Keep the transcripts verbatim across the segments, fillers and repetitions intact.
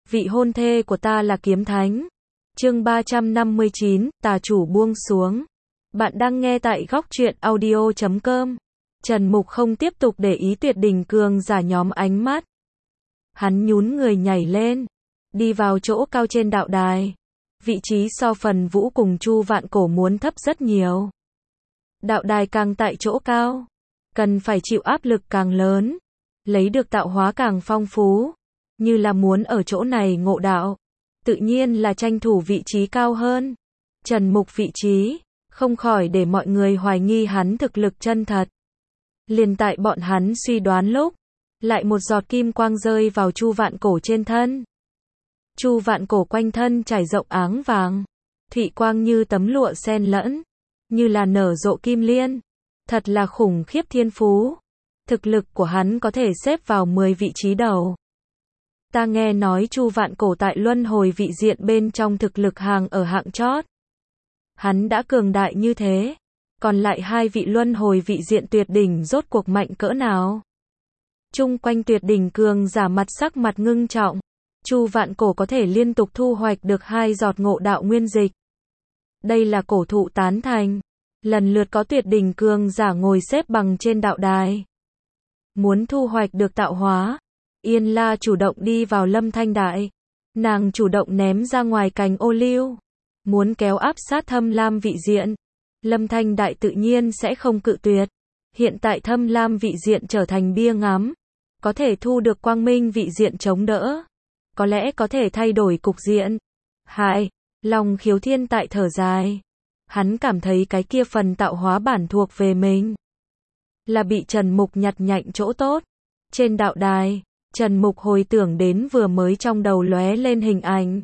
vị hôn thê của ta là kiếm thánh. Chương ba trăm năm mươi chín, tà chủ buông xuống. Bạn đang nghe tại góc truyện audio chấm com. Trần Mục không tiếp tục để ý Tuyệt Đỉnh cường giả nhóm ánh mắt. Hắn nhún người nhảy lên, đi vào chỗ cao trên đạo đài. Vị trí so phần vũ cùng Chu Vạn Cổ muốn thấp rất nhiều. Đạo đài càng tại chỗ cao, cần phải chịu áp lực càng lớn, lấy được tạo hóa càng phong phú, như là muốn ở chỗ này ngộ đạo, tự nhiên là tranh thủ vị trí cao hơn. Trần Mục vị trí, không khỏi để mọi người hoài nghi hắn thực lực chân thật. Liền tại bọn hắn suy đoán lúc, lại một giọt kim quang rơi vào Chu Vạn Cổ trên thân. Chu Vạn Cổ quanh thân trải rộng áng vàng, thụy quang như tấm lụa xen lẫn, như là nở rộ kim liên. Thật là khủng khiếp thiên phú. Thực lực của hắn có thể xếp vào mười vị trí đầu. Ta nghe nói Chu Vạn Cổ tại luân hồi vị diện bên trong thực lực hàng ở hạng chót. Hắn đã cường đại như thế, còn lại hai vị luân hồi vị diện tuyệt đỉnh rốt cuộc mạnh cỡ nào? Chung quanh Tuyệt Đỉnh cường giả mặt sắc mặt ngưng trọng. Chu Vạn Cổ có thể liên tục thu hoạch được hai giọt ngộ đạo nguyên dịch. Đây là cổ thụ tán thành. Lần lượt có Tuyệt Đỉnh cường giả ngồi xếp bằng trên đạo đài. Muốn thu hoạch được tạo hóa, Yên La chủ động đi vào Lâm Thanh Đại. Nàng chủ động ném ra ngoài cành ô liu, muốn kéo áp sát Thâm Lam vị diện. Lâm Thanh Đại tự nhiên sẽ không cự tuyệt. Hiện tại Thâm Lam vị diện trở thành bia ngắm, có thể thu được Quang Minh vị diện chống đỡ, có lẽ có thể thay đổi cục diện. Hai, lòng Khiếu Thiên tại thở dài. Hắn cảm thấy cái kia phần tạo hóa bản thuộc về mình, là bị Trần Mục nhặt nhạnh chỗ tốt. Trên đạo đài, Trần Mục hồi tưởng đến vừa mới trong đầu lóe lên hình ảnh.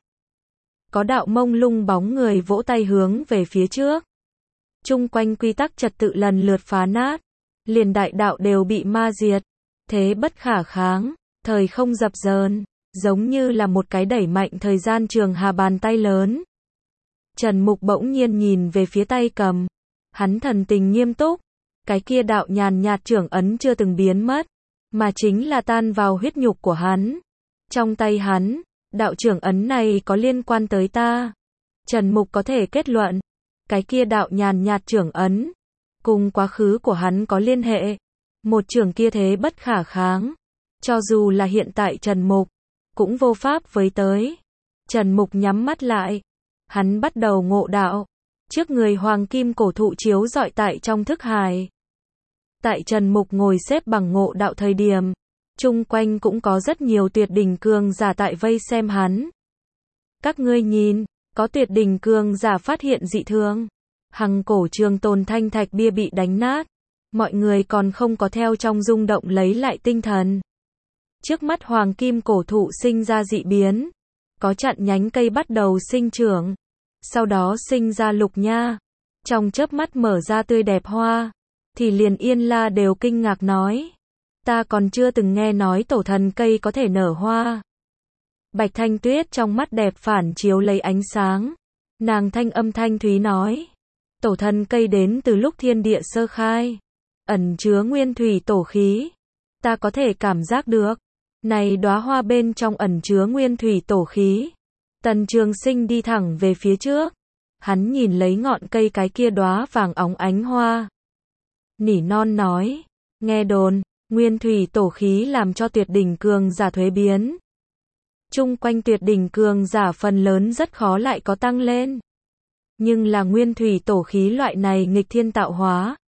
Có đạo mông lung bóng người vỗ tay hướng về phía trước. Chung quanh quy tắc trật tự lần lượt phá nát, liền đại đạo đều bị ma diệt. Thế bất khả kháng, thời không dập dờn, giống như là một cái đẩy mạnh thời gian trường hà bàn tay lớn. Trần Mục bỗng nhiên nhìn về phía tay cầm. Hắn thần tình nghiêm túc. Cái kia đạo nhàn nhạt trưởng ấn chưa từng biến mất, mà chính là tan vào huyết nhục của hắn. Trong tay hắn, đạo trưởng ấn này có liên quan tới ta. Trần Mục có thể kết luận, cái kia đạo nhàn nhạt trưởng ấn, cùng quá khứ của hắn có liên hệ. Một trưởng kia thế bất khả kháng. Cho dù là hiện tại Trần Mục, cũng vô pháp với tới. Trần Mục nhắm mắt lại. Hắn bắt đầu ngộ đạo. Trước người hoàng kim cổ thụ chiếu rọi tại trong thức hải. Tại Trần Mục ngồi xếp bằng ngộ đạo thời điểm, chung quanh cũng có rất nhiều Tuyệt Đỉnh cường giả tại vây xem hắn. Các ngươi nhìn, có Tuyệt Đỉnh cường giả phát hiện dị thường. Hằng cổ trường tồn thanh thạch bia bị đánh nát. Mọi người còn không có theo trong rung động lấy lại tinh thần. Trước mắt hoàng kim cổ thụ sinh ra dị biến. Có chặn nhánh cây bắt đầu sinh trưởng. Sau đó sinh ra lục nha. Trong chớp mắt mở ra tươi đẹp hoa. Thì liền Yên La đều kinh ngạc nói. Ta còn chưa từng nghe nói tổ thần cây có thể nở hoa. Bạch Thanh Tuyết trong mắt đẹp phản chiếu lấy ánh sáng. Nàng thanh âm thanh thúy nói. Tổ thần cây đến từ lúc thiên địa sơ khai. Ẩn chứa nguyên thủy tổ khí. Ta có thể cảm giác được. Này đóa hoa bên trong ẩn chứa nguyên thủy tổ khí. Tần Trường Sinh đi thẳng về phía trước. Hắn nhìn lấy ngọn cây cái kia đóa vàng óng ánh hoa. Nỉ non nói. Nghe đồn, nguyên thủy tổ khí làm cho Tuyệt Đỉnh cường giả thuế biến. Chung quanh Tuyệt Đỉnh cường giả phần lớn rất khó lại có tăng lên. Nhưng là nguyên thủy tổ khí loại này nghịch thiên tạo hóa,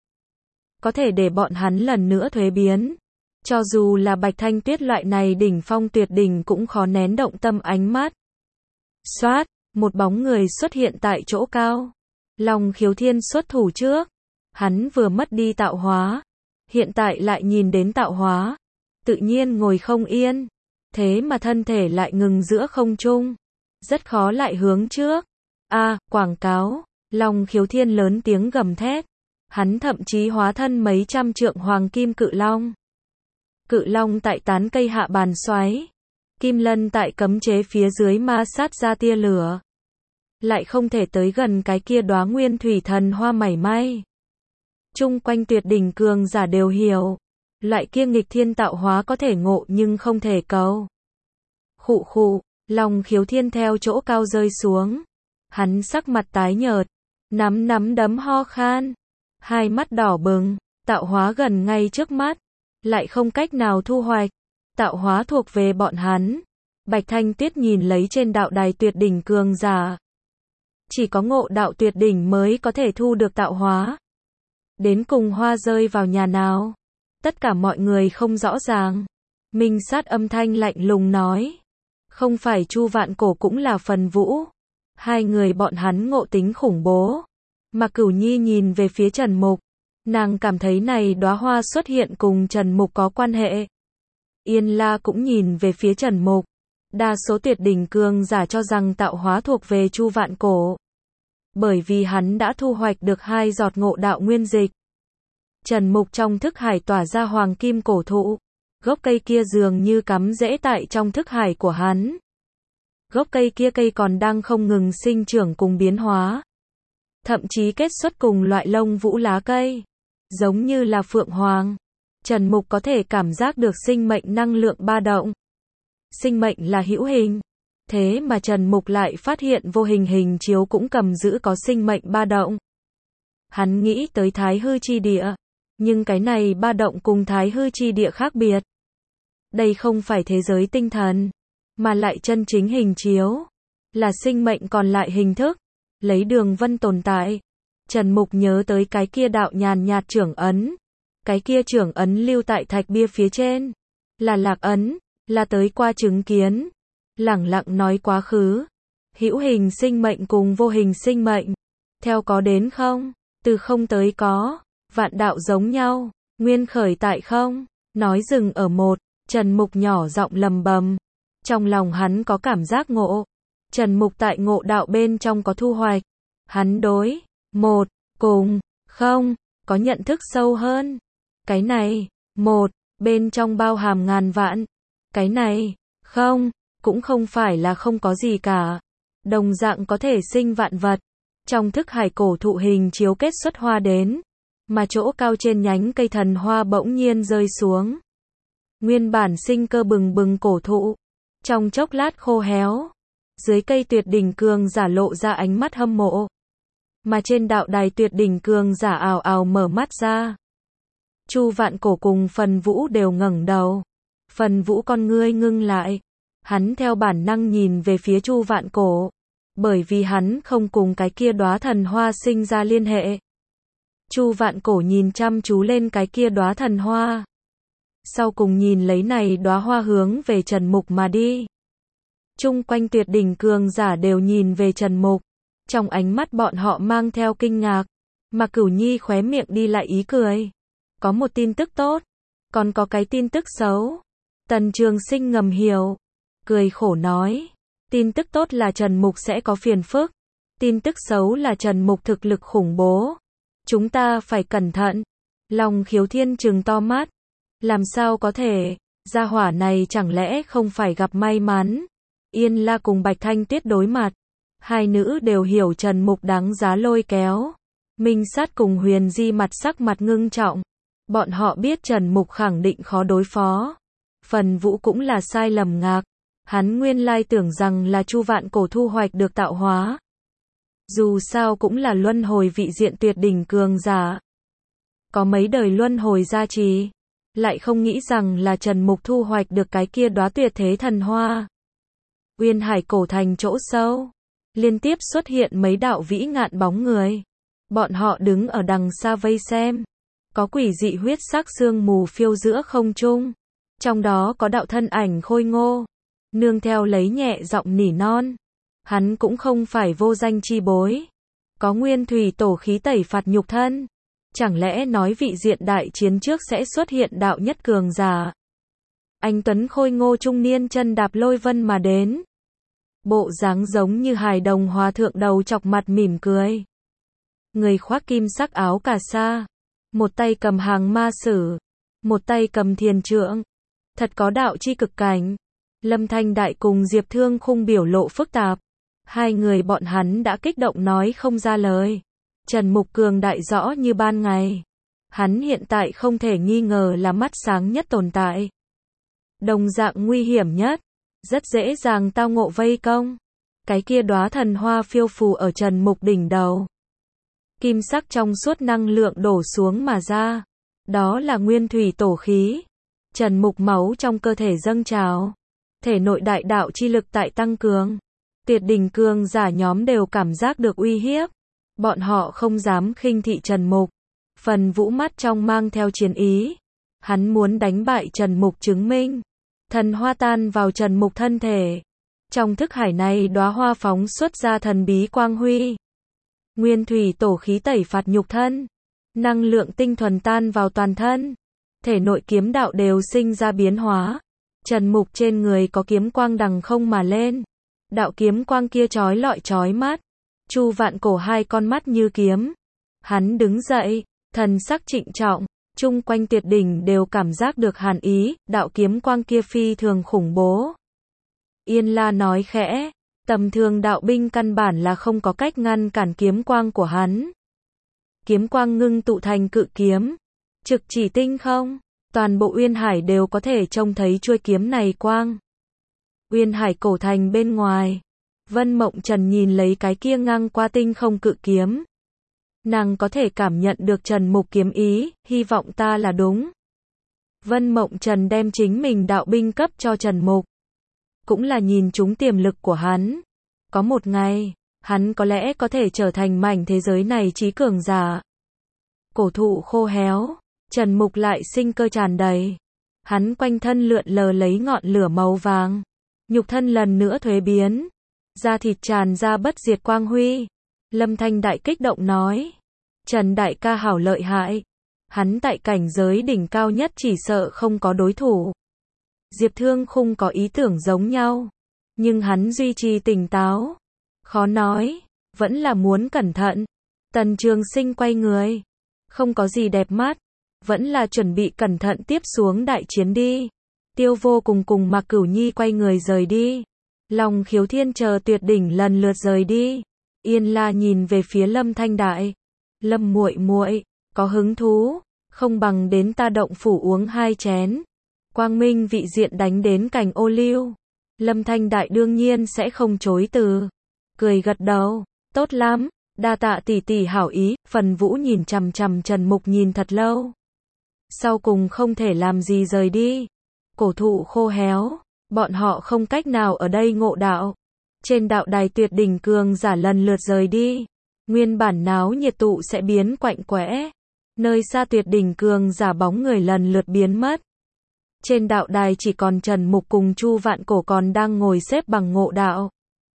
có thể để bọn hắn lần nữa thuế biến. Cho dù là Bạch Thanh Tuyết loại này đỉnh phong tuyệt đỉnh cũng khó nén động tâm ánh mắt. Xoát, một bóng người xuất hiện tại chỗ cao. Long Khiếu Thiên xuất thủ trước. Hắn vừa mất đi tạo hóa, hiện tại lại nhìn đến tạo hóa, tự nhiên ngồi không yên. Thế mà thân thể lại ngừng giữa không trung, rất khó lại hướng trước. A, à, quảng cáo. Long Khiếu Thiên lớn tiếng gầm thét. Hắn thậm chí hóa thân mấy trăm trượng hoàng kim cự long. Cự long tại tán cây hạ bàn xoáy. Kim lân tại cấm chế phía dưới ma sát ra tia lửa. Lại không thể tới gần cái kia đóa nguyên thủy thần hoa mảy may. Chung quanh Tuyệt Đỉnh cường giả đều hiểu. Loại kia nghịch thiên tạo hóa có thể ngộ nhưng không thể cầu. Khụ khụ, Long Khiếu Thiên theo chỗ cao rơi xuống. Hắn sắc mặt tái nhợt, nắm nắm đấm ho khan, hai mắt đỏ bừng, tạo hóa gần ngay trước mắt, lại không cách nào thu hoạch. Tạo hóa thuộc về bọn hắn. Bạch Thanh Tuyết nhìn lấy trên đạo đài tuyệt đỉnh cường giả. Chỉ có ngộ đạo tuyệt đỉnh mới có thể thu được tạo hóa. Đến cùng hoa rơi vào nhà nào? Tất cả mọi người không rõ ràng. Minh Sát âm thanh lạnh lùng nói. Không phải Chu Vạn Cổ cũng là Phần Vũ. Hai người bọn hắn ngộ tính khủng bố. Mà Cửu Nhi nhìn về phía Trần Mục. Nàng cảm thấy này đóa hoa xuất hiện cùng Trần Mục có quan hệ. Yên La cũng nhìn về phía Trần Mục. Đa số tuyệt đỉnh cường giả cho rằng tạo hóa thuộc về Chu Vạn Cổ. Bởi vì hắn đã thu hoạch được hai giọt ngộ đạo nguyên dịch. Trần Mục trong thức hải tỏa ra hoàng kim cổ thụ. Gốc cây kia dường như cắm rễ tại trong thức hải của hắn. Gốc cây kia cây còn đang không ngừng sinh trưởng cùng biến hóa. Thậm chí kết xuất cùng loại lông vũ lá cây. Giống như là phượng hoàng. Trần Mục có thể cảm giác được sinh mệnh năng lượng ba động. Sinh mệnh là hữu hình. Thế mà Trần Mục lại phát hiện vô hình hình chiếu cũng cầm giữ có sinh mệnh ba động. Hắn nghĩ tới Thái Hư Chi Địa. Nhưng cái này ba động cùng Thái Hư Chi Địa khác biệt. Đây không phải thế giới tinh thần. Mà lại chân chính hình chiếu. Là sinh mệnh còn lại hình thức. Lấy đường vân tồn tại. Trần Mục nhớ tới cái kia đạo nhàn nhạt trưởng ấn. Cái kia trưởng ấn lưu tại thạch bia phía trên. Là lạc ấn. Là tới qua chứng kiến. Lẳng lặng nói quá khứ. Hữu hình sinh mệnh cùng vô hình sinh mệnh. Theo có đến không. Từ không tới có. Vạn đạo giống nhau. Nguyên khởi tại không. Nói dừng ở một. Trần Mục nhỏ giọng lầm bầm. Trong lòng hắn có cảm giác ngộ. Trần Mục tại ngộ đạo bên trong có thu hoạch. Hắn đối. Một. Cùng. Không. Có nhận thức sâu hơn. Cái này. Một. Bên trong bao hàm ngàn vạn. Cái này. Không. Cũng không phải là không có gì cả. Đồng dạng có thể sinh vạn vật. Trong thức hải cổ thụ hình chiếu kết xuất hoa đến. Mà chỗ cao trên nhánh cây thần hoa bỗng nhiên rơi xuống. Nguyên bản sinh cơ bừng bừng cổ thụ. Trong chốc lát khô héo. Dưới cây tuyệt đỉnh cường giả lộ ra ánh mắt hâm mộ. Mà trên đạo đài tuyệt đỉnh cường giả ào ào mở mắt ra. Chu Vạn Cổ cùng Phần Vũ đều ngẩng đầu. Phần Vũ con ngươi ngưng lại. Hắn theo bản năng nhìn về phía Chu Vạn Cổ. Bởi vì hắn không cùng cái kia đóa thần hoa sinh ra liên hệ. Chu Vạn Cổ nhìn chăm chú lên cái kia đóa thần hoa. Sau cùng nhìn lấy này đóa hoa hướng về Trần Mục mà đi. Chung quanh tuyệt đỉnh cường giả đều nhìn về Trần Mục. Trong ánh mắt bọn họ mang theo kinh ngạc. Mà Cửu Nhi khóe miệng đi lại ý cười. Có một tin tức tốt. Còn có cái tin tức xấu. Tần Trường Sinh ngầm hiểu. Cười khổ nói. Tin tức tốt là Trần Mục sẽ có phiền phức. Tin tức xấu là Trần Mục thực lực khủng bố. Chúng ta phải cẩn thận. Long Khiếu Thiên trừng to mắt. Làm sao có thể, gia hỏa này chẳng lẽ không phải gặp may mắn. Yên La cùng Bạch Thanh Tuyết đối mặt. Hai nữ đều hiểu Trần Mục đáng giá lôi kéo. Minh Sát cùng Huyền Di mặt sắc mặt ngưng trọng. Bọn họ biết Trần Mục khẳng định khó đối phó. Phần Vũ cũng là sai lầm ngạc. Hắn nguyên lai tưởng rằng là Chu Vạn Cổ thu hoạch được tạo hóa. Dù sao cũng là luân hồi vị diện tuyệt đỉnh cường giả. Có mấy đời luân hồi gia trì. Lại không nghĩ rằng là Trần Mục thu hoạch được cái kia đóa tuyệt thế thần hoa. Uyên Hải cổ thành chỗ sâu. Liên tiếp xuất hiện mấy đạo vĩ ngạn bóng người. Bọn họ đứng ở đằng xa vây xem. Có quỷ dị huyết sắc sương mù phiêu giữa không trung. Trong đó có đạo thân ảnh khôi ngô. Nương theo lấy nhẹ giọng nỉ non. Hắn cũng không phải vô danh chi bối. Có nguyên thủy tổ khí tẩy phạt nhục thân. Chẳng lẽ nói vị diện đại chiến trước sẽ xuất hiện đạo nhất cường giả. Anh tuấn khôi ngô trung niên chân đạp lôi vân mà đến. Bộ dáng giống như hài đồng hòa thượng đầu chọc mặt mỉm cười. Người khoác kim sắc áo cà sa. Một tay cầm hàng ma sử. Một tay cầm thiền trượng. Thật có đạo chi cực cảnh. Lâm Thanh Đại cùng Diệp Thương Khung biểu lộ phức tạp. Hai người bọn hắn đã kích động nói không ra lời. Trần Mục cường đại rõ như ban ngày. Hắn hiện tại không thể nghi ngờ là mắt sáng nhất tồn tại. Đồng dạng nguy hiểm nhất. rất dễ dàng tao ngộ vây công. Cái kia đóa thần hoa phiêu phù ở Trần Mục đỉnh đầu. Kim sắc trong suốt năng lượng đổ xuống mà ra. Đó là nguyên thủy tổ khí. Trần Mục máu trong cơ thể dâng trào. Thể nội đại đạo chi lực tại tăng cường. Tuyệt đỉnh cường giả nhóm đều cảm giác được uy hiếp. Bọn họ không dám khinh thị Trần Mục. Phần Vũ mắt trong mang theo chiến ý. Hắn muốn đánh bại Trần Mục chứng minh. Thần hoa tan vào Trần Mục thân thể. Trong thức hải này đóa hoa phóng xuất ra thần bí quang huy. Nguyên thủy tổ khí tẩy phạt nhục thân. Năng lượng tinh thuần tan vào toàn thân. Thể nội kiếm đạo đều sinh ra biến hóa. Trần Mục trên người có kiếm quang đằng không mà lên. Đạo kiếm quang kia chói lọi chói mắt. Chu Vạn Cổ hai con mắt như kiếm. Hắn đứng dậy, thần sắc trịnh trọng. Chung quanh tuyệt đỉnh đều cảm giác được hàn ý. Đạo kiếm quang kia phi thường khủng bố. Yên La nói khẽ. Tầm thường đạo binh căn bản là không có cách ngăn cản kiếm quang của hắn. Kiếm quang ngưng tụ thành cự kiếm. Trực chỉ tinh không. Toàn bộ Uyên Hải đều có thể trông thấy chuôi kiếm này quang. Uyên Hải cổ thành bên ngoài. Vân Mộng Trần nhìn lấy cái kia ngang qua tinh không cự kiếm. Nàng có thể cảm nhận được Trần Mục kiếm ý, hy vọng ta là đúng. Vân Mộng Trần đem chính mình đạo binh cấp cho Trần Mục. Cũng là nhìn trúng tiềm lực của hắn. Có một ngày, hắn có lẽ có thể trở thành mảnh thế giới này trí cường giả. Cổ thụ khô héo, Trần Mục lại sinh cơ tràn đầy. Hắn quanh thân lượn lờ lấy ngọn lửa màu vàng. Nhục thân lần nữa thuế biến. Da thịt tràn ra bất diệt quang huy. Lâm Thanh Đại kích động nói. Trần đại ca hảo lợi hại. Hắn tại cảnh giới đỉnh cao nhất chỉ sợ không có đối thủ. Diệp Thương Khung có ý tưởng giống nhau. Nhưng hắn duy trì tỉnh táo. Khó nói. Vẫn là muốn cẩn thận. Tần Trường Sinh quay người. Không có gì đẹp mắt. Vẫn là chuẩn bị cẩn thận tiếp xuống đại chiến đi. Tiêu Vô cùng cùng Mạc Cửu Nhi quay người rời đi. Long Khiếu Thiên chờ tuyệt đỉnh lần lượt rời đi. Yên La nhìn về phía Lâm Thanh Đại. Lâm muội muội, có hứng thú, không bằng đến ta động phủ uống hai chén. Quang Minh vị diện đánh đến cành ô liu. Lâm Thanh Đại đương nhiên sẽ không chối từ. Cười gật đầu, tốt lắm, đa tạ tỷ tỷ hảo ý. Phần Vũ nhìn chằm chằm Trần Mục nhìn thật lâu. Sau cùng không thể làm gì rời đi. Cổ thụ khô héo, bọn họ không cách nào ở đây ngộ đạo. Trên đạo đài tuyệt đỉnh cường giả lần lượt rời đi. Nguyên bản náo nhiệt tụ sẽ biến quạnh quẽ. Nơi xa tuyệt đỉnh cường giả bóng người lần lượt biến mất. Trên đạo đài chỉ còn Trần Mục cùng Chu Vạn Cổ còn đang ngồi xếp bằng ngộ đạo.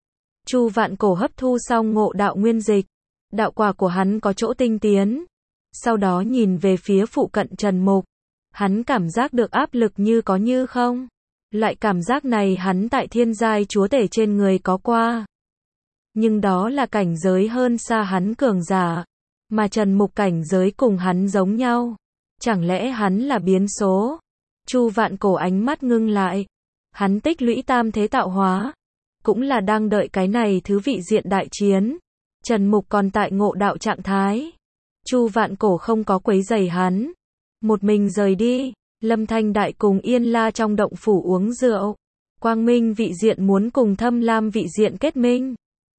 Chu Vạn Cổ hấp thu xong ngộ đạo nguyên dịch. Đạo quả của hắn có chỗ tinh tiến. Sau đó nhìn về phía phụ cận Trần Mục. Hắn cảm giác được áp lực như có như không. Loại cảm giác này hắn tại thiên giai chúa tể trên người có qua. Nhưng đó là cảnh giới hơn xa hắn cường giả. Mà Trần Mục cảnh giới cùng hắn giống nhau. Chẳng lẽ hắn là biến số? Chu Vạn Cổ ánh mắt ngưng lại. Hắn tích lũy tam thế tạo hóa. Cũng là đang đợi cái này thứ vị diện đại chiến. Trần Mục còn tại ngộ đạo trạng thái. Chu Vạn Cổ không có quấy rầy hắn. Một mình rời đi. Lâm Thanh Đại cùng Yên La trong động phủ uống rượu. Quang Minh vị diện muốn cùng Thâm Lam vị diện kết minh.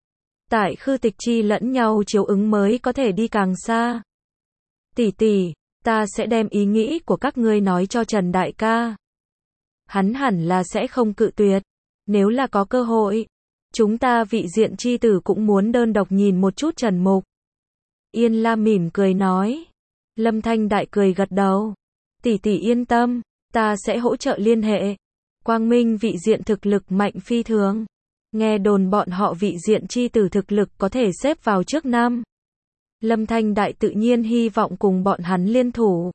Tại khư tịch chi lẫn nhau chiếu ứng mới có thể đi càng xa. Tỷ tỷ, ta sẽ đem ý nghĩ của các ngươi nói cho Trần Đại ca. Hắn hẳn là sẽ không cự tuyệt. Nếu là có cơ hội, chúng ta vị diện chi tử cũng muốn đơn độc nhìn một chút Trần Mục. Yên La mỉm cười nói. Lâm Thanh Đại cười gật đầu. Tỷ tỷ yên tâm, ta sẽ hỗ trợ liên hệ. Quang Minh vị diện thực lực mạnh phi thường. Nghe đồn bọn họ vị diện chi tử thực lực có thể xếp vào trước năm. Lâm Thanh Đại tự nhiên hy vọng cùng bọn hắn liên thủ.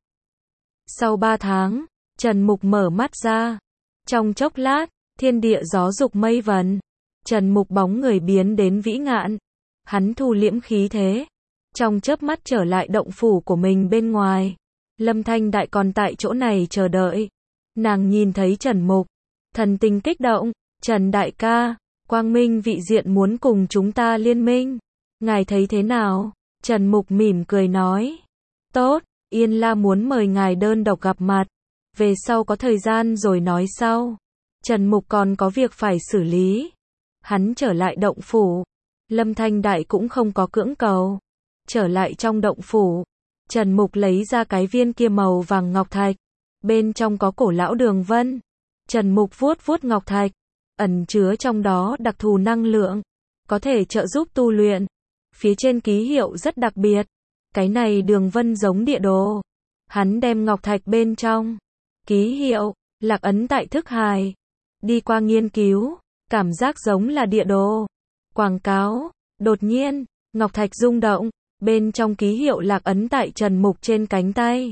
Sau ba tháng, Trần Mục mở mắt ra. Trong chốc lát, thiên địa gió dục mây vần. Trần Mục bóng người biến đến vĩ ngạn. Hắn thu liễm khí thế. Trong chớp mắt trở lại động phủ của mình bên ngoài. Lâm Thanh Đại còn tại chỗ này chờ đợi. Nàng nhìn thấy Trần Mục. Thần tình kích động. Trần Đại ca, Quang Minh vị diện muốn cùng chúng ta liên minh. Ngài thấy thế nào? Trần Mục mỉm cười nói. Tốt, Yên La muốn mời ngài đơn độc gặp mặt. Về sau có thời gian rồi nói sau. Trần Mục còn có việc phải xử lý. Hắn trở lại động phủ. Lâm Thanh Đại cũng không có cưỡng cầu. Trở lại trong động phủ. Trần Mục lấy ra cái viên kia màu vàng ngọc thạch. Bên trong có cổ lão đường vân. Trần Mục vuốt vuốt ngọc thạch. Ẩn chứa trong đó đặc thù năng lượng. Có thể trợ giúp tu luyện. Phía trên ký hiệu rất đặc biệt. Cái này đường vân giống địa đồ. Hắn đem ngọc thạch bên trong. Ký hiệu, lạc ấn tại thức hài. Đi qua nghiên cứu. Cảm giác giống là địa đồ. Quảng cáo. Đột nhiên, ngọc thạch rung động. Bên trong ký hiệu lạc ấn tại Trần Mục trên cánh tay.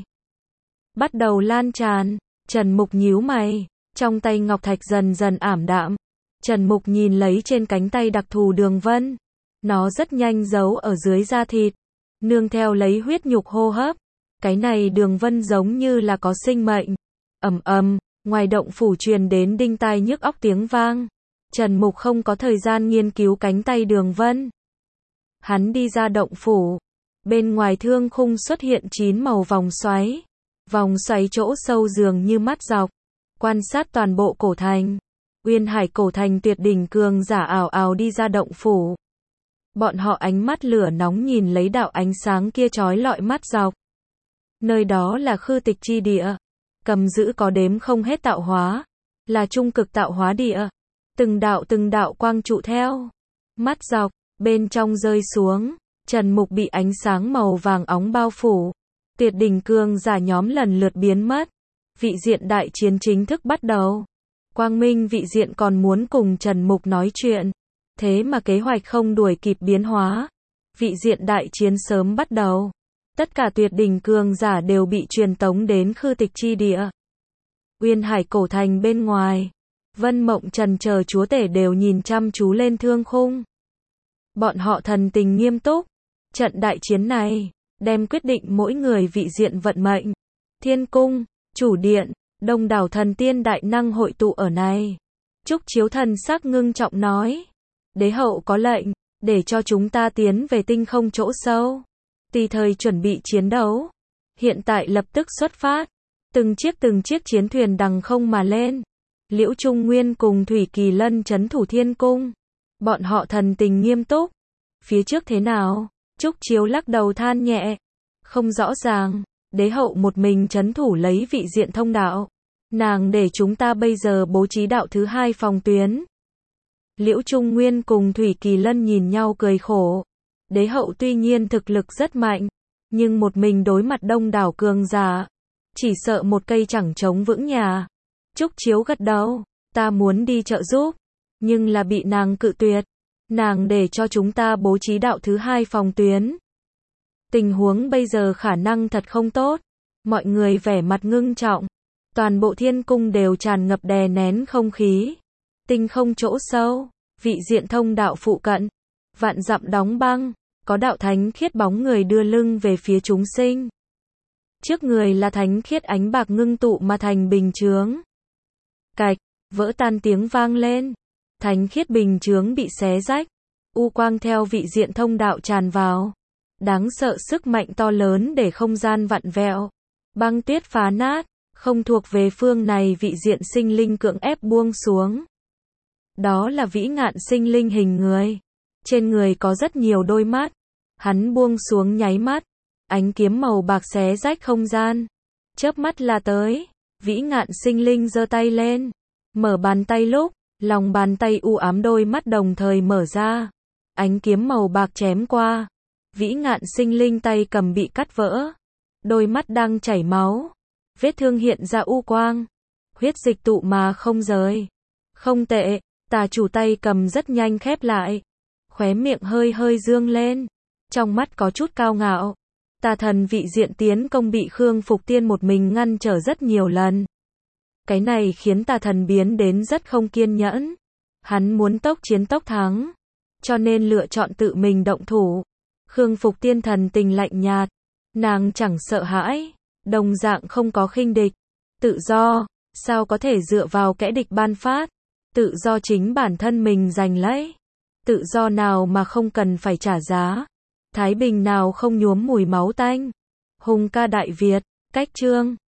Bắt đầu lan tràn. Trần Mục nhíu mày. Trong tay ngọc thạch dần dần ảm đạm. Trần Mục nhìn lấy trên cánh tay đặc thù đường vân. Nó rất nhanh giấu ở dưới da thịt. Nương theo lấy huyết nhục hô hấp. Cái này đường vân giống như là có sinh mệnh. Ầm ầm, ngoài động phủ truyền đến đinh tai nhức óc tiếng vang. Trần Mục không có thời gian nghiên cứu cánh tay đường vân. Hắn đi ra động phủ. Bên ngoài thương khung xuất hiện chín màu vòng xoáy. Vòng xoáy chỗ sâu dường như mắt dọc. Quan sát toàn bộ cổ thành. Uyên Hải cổ thành tuyệt đỉnh cường giả ảo ảo đi ra động phủ. Bọn họ ánh mắt lửa nóng nhìn lấy đạo ánh sáng kia chói lọi mắt dọc. Nơi đó là khư tịch chi địa. Cầm giữ có đếm không hết tạo hóa. Là trung cực tạo hóa địa. Từng đạo từng đạo quang trụ theo. Mắt dọc, bên trong rơi xuống. Trần Mục bị ánh sáng màu vàng óng bao phủ. Tuyệt đỉnh cường giả nhóm lần lượt biến mất. Vị diện đại chiến chính thức bắt đầu. Quang Minh vị diện còn muốn cùng Trần Mục nói chuyện. Thế mà kế hoạch không đuổi kịp biến hóa. Vị diện đại chiến sớm bắt đầu. Tất cả tuyệt đỉnh cường giả đều bị truyền tống đến khư tịch chi địa. Uyên Hải cổ thành bên ngoài. Vân Mộng Trần chờ chúa tể đều nhìn chăm chú lên thương khung. Bọn họ thần tình nghiêm túc. Trận đại chiến này, đem quyết định mỗi người vị diện vận mệnh. Thiên cung, chủ điện, đông đảo thần tiên đại năng hội tụ ở này. Trúc Chiếu thần sắc ngưng trọng nói. Đế hậu có lệnh, để cho chúng ta tiến về tinh không chỗ sâu. Tùy thời chuẩn bị chiến đấu. Hiện tại lập tức xuất phát. Từng chiếc từng chiếc chiến thuyền đằng không mà lên. Liễu Trung Nguyên cùng Thủy Kỳ Lân trấn thủ thiên cung. Bọn họ thần tình nghiêm túc. Phía trước thế nào? Trúc Chiếu lắc đầu than nhẹ. Không rõ ràng. Đế hậu một mình trấn thủ lấy vị diện thông đạo. Nàng để chúng ta bây giờ bố trí đạo thứ hai phòng tuyến. Liễu Trung Nguyên cùng Thủy Kỳ Lân nhìn nhau cười khổ. Đế hậu tuy nhiên thực lực rất mạnh. Nhưng một mình đối mặt đông đảo cường giả. Chỉ sợ một cây chẳng chống vững nhà. Trúc Chiếu gật đầu. Ta muốn đi trợ giúp. Nhưng là bị nàng cự tuyệt. Nàng để cho chúng ta bố trí đạo thứ hai phòng tuyến. Tình huống bây giờ khả năng thật không tốt. Mọi người vẻ mặt ngưng trọng. Toàn bộ thiên cung đều tràn ngập đè nén không khí. Tinh không chỗ sâu. Vị diện thông đạo phụ cận. Vạn dặm đóng băng. Có đạo thánh khiết bóng người đưa lưng về phía chúng sinh. Trước người là thánh khiết ánh bạc ngưng tụ mà thành bình chướng. Cạch, vỡ tan tiếng vang lên. Thánh khiết bình chướng bị xé rách. U quang theo vị diện thông đạo tràn vào. Đáng sợ sức mạnh to lớn để không gian vặn vẹo. Băng tuyết phá nát. Không thuộc về phương này vị diện sinh linh cưỡng ép buông xuống. Đó là vĩ ngạn sinh linh hình người. Trên người có rất nhiều đôi mắt. Hắn buông xuống nháy mắt. Ánh kiếm màu bạc xé rách không gian. Chớp mắt là tới. Vĩ ngạn sinh linh giơ tay lên. Mở bàn tay lúc. Lòng bàn tay u ám đôi mắt đồng thời mở ra. Ánh kiếm màu bạc chém qua. Vĩ ngạn sinh linh tay cầm bị cắt vỡ. Đôi mắt đang chảy máu. Vết thương hiện ra u quang. Huyết dịch tụ mà không rời. Không tệ. Tà chủ tay cầm rất nhanh khép lại. Khóe miệng hơi hơi dương lên. Trong mắt có chút cao ngạo. Tà thần vị diện tiến công bị Khương Phục Tiên một mình ngăn trở rất nhiều lần. Cái này khiến tà thần biến đến rất không kiên nhẫn. Hắn muốn tốc chiến tốc thắng. Cho nên lựa chọn tự mình động thủ. Khương Phục Tiên thần tình lạnh nhạt. Nàng chẳng sợ hãi. Đồng dạng không có khinh địch. Tự do. Sao có thể dựa vào kẻ địch ban phát. Tự do chính bản thân mình giành lấy. Tự do nào mà không cần phải trả giá. Thái bình nào không nhuốm mùi máu tanh. Hùng ca Đại Việt. Cách chương